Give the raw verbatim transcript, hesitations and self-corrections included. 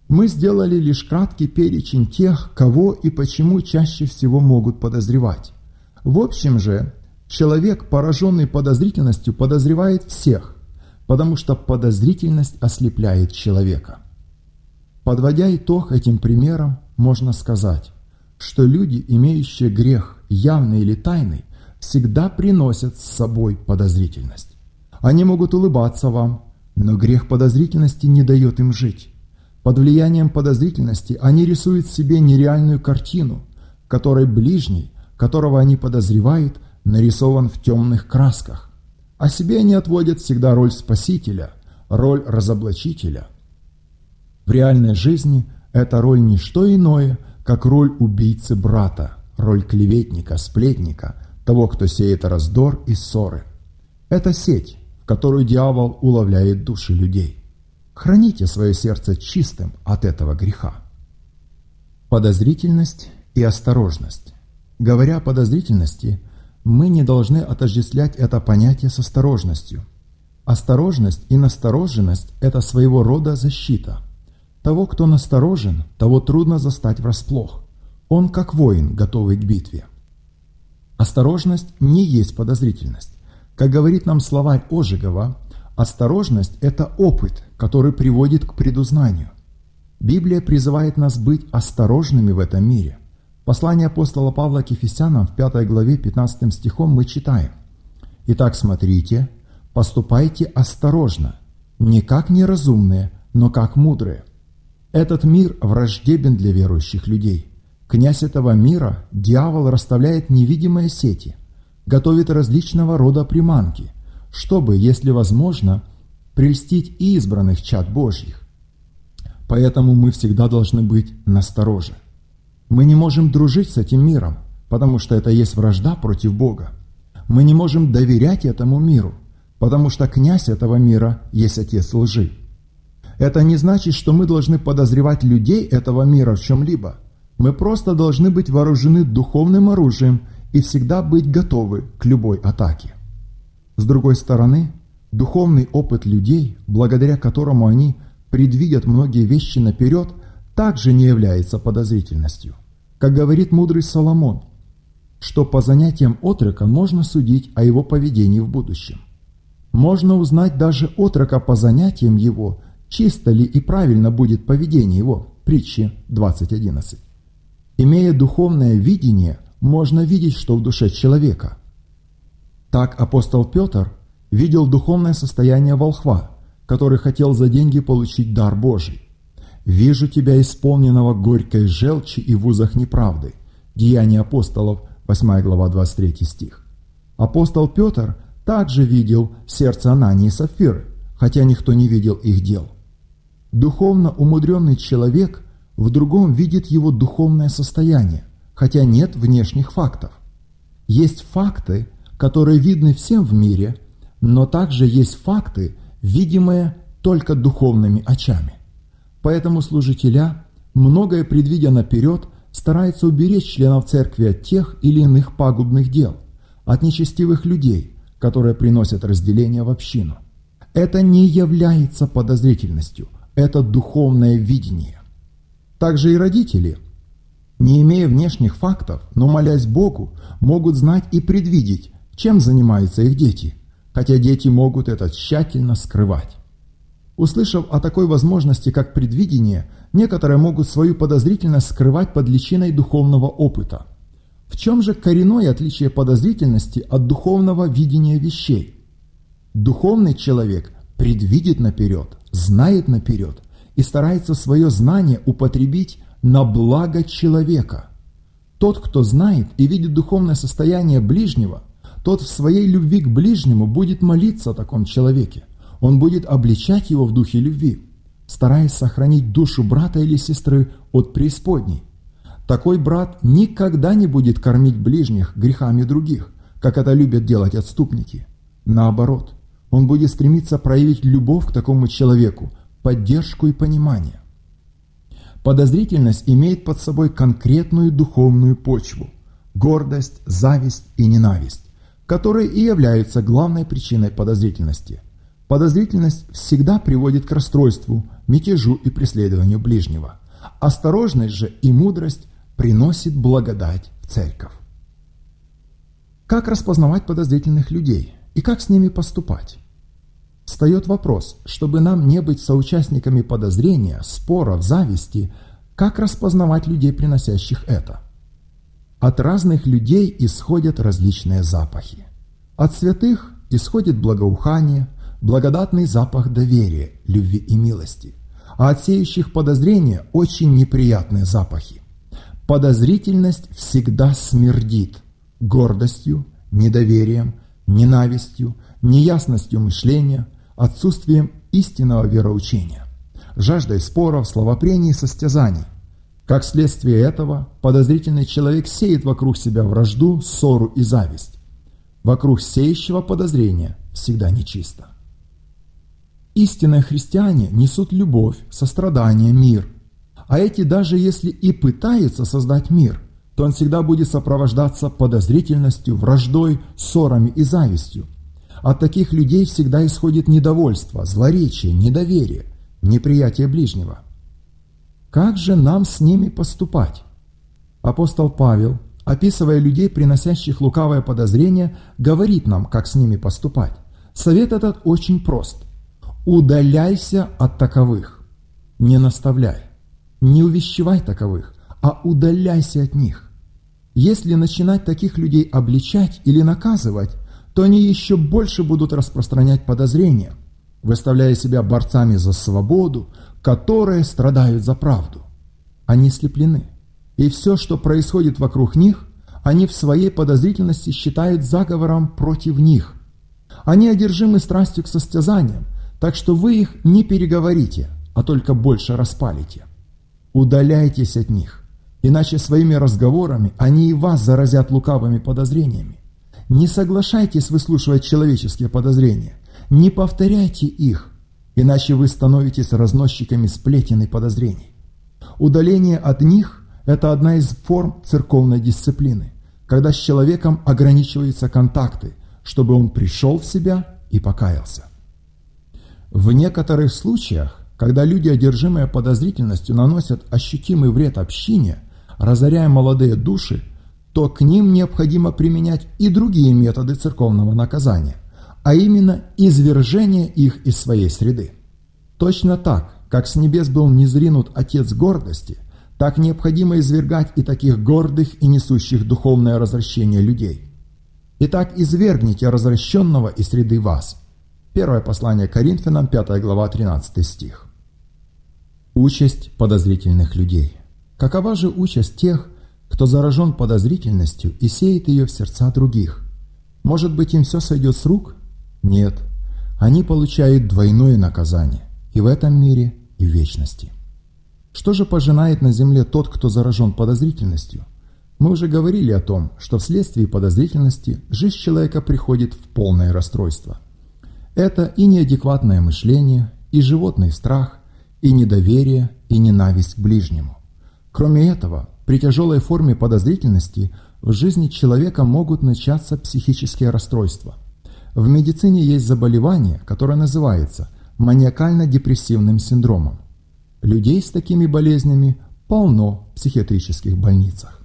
Мы сделали лишь краткий перечень тех, кого и почему чаще всего могут подозревать. В общем же, человек, пораженный подозрительностью, подозревает всех, потому что подозрительность ослепляет человека. Подводя итог этим примерам, можно сказать, что люди, имеющие грех, явный или тайный, всегда приносят с собой подозрительность. Они могут улыбаться вам, но грех подозрительности не дает им жить. Под влиянием подозрительности они рисуют себе нереальную картину, в которой ближний, которого они подозревают, нарисован в темных красках. О себе они отводят всегда роль спасителя, роль разоблачителя. В реальной жизни эта роль не что иное, как роль убийцы брата, роль клеветника, сплетника, того, кто сеет раздор и ссоры. Это сеть, в которую дьявол уловляет души людей. Храните свое сердце чистым от этого греха. Подозрительность и осторожность. Говоря о подозрительности, мы не должны отождествлять это понятие с осторожностью. Осторожность и настороженность – это своего рода защита. Того, кто насторожен, того трудно застать врасплох. Он как воин, готовый к битве. Осторожность не есть подозрительность. Как говорит нам словарь Ожегова, осторожность – это опыт, который приводит к предузнанию. Библия призывает нас быть осторожными в этом мире. Послание апостола Павла к Ефесянам в пятой главе пятнадцатым стихом мы читаем: «Итак, смотрите, поступайте осторожно, не как неразумные, но как мудрые». Этот мир враждебен для верующих людей. Князь этого мира, дьявол, расставляет невидимые сети, готовит различного рода приманки, чтобы, если возможно, прельстить и избранных чад Божьих. Поэтому мы всегда должны быть настороже. Мы не можем дружить с этим миром, потому что это есть вражда против Бога. Мы не можем доверять этому миру, потому что князь этого мира есть отец лжи. Это не значит, что мы должны подозревать людей этого мира в чем-либо. Мы просто должны быть вооружены духовным оружием и всегда быть готовы к любой атаке. С другой стороны, духовный опыт людей, благодаря которому они предвидят многие вещи наперед, также не является подозрительностью. Как говорит мудрый Соломон, что по занятиям отрока можно судить о его поведении в будущем. Можно узнать даже отрока по занятиям его, чисто ли и правильно будет поведение его. Притчи двадцать одиннадцать. Имея духовное видение, можно видеть, что в душе человека. Так апостол Петр видел духовное состояние волхва, который хотел за деньги получить дар Божий. «Вижу тебя, исполненного горькой желчи и в узах неправды». Деяния апостолов, восьмая глава, двадцать третий стих. Апостол Петр также видел сердце Анании и Сапфиры, хотя никто не видел их дел. Духовно умудренный человек в другом видит его духовное состояние, хотя нет внешних фактов. Есть факты, которые видны всем в мире, но также есть факты, видимые только духовными очами. Поэтому служителя, многое предвидя наперед, стараются уберечь членов церкви от тех или иных пагубных дел, от нечестивых людей, которые приносят разделение в общину. Это не является подозрительностью, это духовное видение. Также и родители, не имея внешних фактов, но молясь Богу, могут знать и предвидеть, чем занимаются их дети, хотя дети могут это тщательно скрывать. Услышав о такой возможности, как предвидение, некоторые могут свою подозрительность скрывать под личиной духовного опыта. В чем же коренное отличие подозрительности от духовного видения вещей? Духовный человек предвидит наперед, знает наперед и старается свое знание употребить на благо человека. Тот, кто знает и видит духовное состояние ближнего, тот в своей любви к ближнему будет молиться о таком человеке. Он будет обличать его в духе любви, стараясь сохранить душу брата или сестры от преисподней. Такой брат никогда не будет кормить ближних грехами других, как это любят делать отступники. Наоборот, он будет стремиться проявить любовь к такому человеку, поддержку и понимание. Подозрительность имеет под собой конкретную духовную почву – гордость, зависть и ненависть, которые и являются главной причиной подозрительности. Подозрительность всегда приводит к расстройству, мятежу и преследованию ближнего. Осторожность же и мудрость приносит благодать в церковь. Как распознавать подозрительных людей и как с ними поступать? Встает вопрос, чтобы нам не быть соучастниками подозрения, споров, зависти, как распознавать людей, приносящих это? От разных людей исходят различные запахи. От святых исходит благоухание, благодатный запах доверия, любви и милости, а от сеющих подозрения очень неприятные запахи. Подозрительность всегда смердит гордостью, недоверием, ненавистью, неясностью мышления, отсутствием истинного вероучения, жаждой споров, словопрений и состязаний. Как следствие этого, подозрительный человек сеет вокруг себя вражду, ссору и зависть. Вокруг сеющего подозрения всегда нечисто. Истинные христиане несут любовь, сострадание, мир. А эти, даже если и пытаются создать мир, то он всегда будет сопровождаться подозрительностью, враждой, ссорами и завистью. От таких людей всегда исходит недовольство, злоречие, недоверие, неприятие ближнего. Как же нам с ними поступать? Апостол Павел, описывая людей, приносящих лукавое подозрение, говорит нам, как с ними поступать. Совет этот очень прост. Удаляйся от таковых, не наставляй, не увещевай таковых, а удаляйся от них. Если начинать таких людей обличать или наказывать, то они еще больше будут распространять подозрения, выставляя себя борцами за свободу, которые страдают за правду. Они слеплены, и все, что происходит вокруг них, они в своей подозрительности считают заговором против них. Они одержимы страстью к состязаниям, так что вы их не переговорите, а только больше распалите. Удаляйтесь от них, иначе своими разговорами они и вас заразят лукавыми подозрениями. Не соглашайтесь выслушивать человеческие подозрения, не повторяйте их, иначе вы становитесь разносчиками сплетен и подозрений. Удаление от них – это одна из форм церковной дисциплины, когда с человеком ограничиваются контакты, чтобы он пришел в себя и покаялся. В некоторых случаях, когда люди, одержимые подозрительностью, наносят ощутимый вред общине, разоряя молодые души, то к ним необходимо применять и другие методы церковного наказания, а именно извержение их из своей среды. Точно так, как с небес был низринут Отец гордости, так необходимо извергать и таких гордых и несущих духовное развращение людей. Итак, извергните развращенного из среды вас. Первое послание Коринфянам, пятая глава, тринадцатый стих. Участь подозрительных людей. Какова же участь тех, кто заражен подозрительностью и сеет ее в сердца других? Может быть, им все сойдет с рук? Нет. Они получают двойное наказание и в этом мире, и в вечности. Что же пожинает на земле тот, кто заражен подозрительностью? Мы уже говорили о том, что вследствие подозрительности жизнь человека приходит в полное расстройство. Это и неадекватное мышление, и животный страх, и недоверие, и ненависть к ближнему. Кроме этого, при тяжелой форме подозрительности в жизни человека могут начаться психические расстройства. В медицине есть заболевание, которое называется маниакально-депрессивным синдромом. Людей с такими болезнями полно в психиатрических больницах.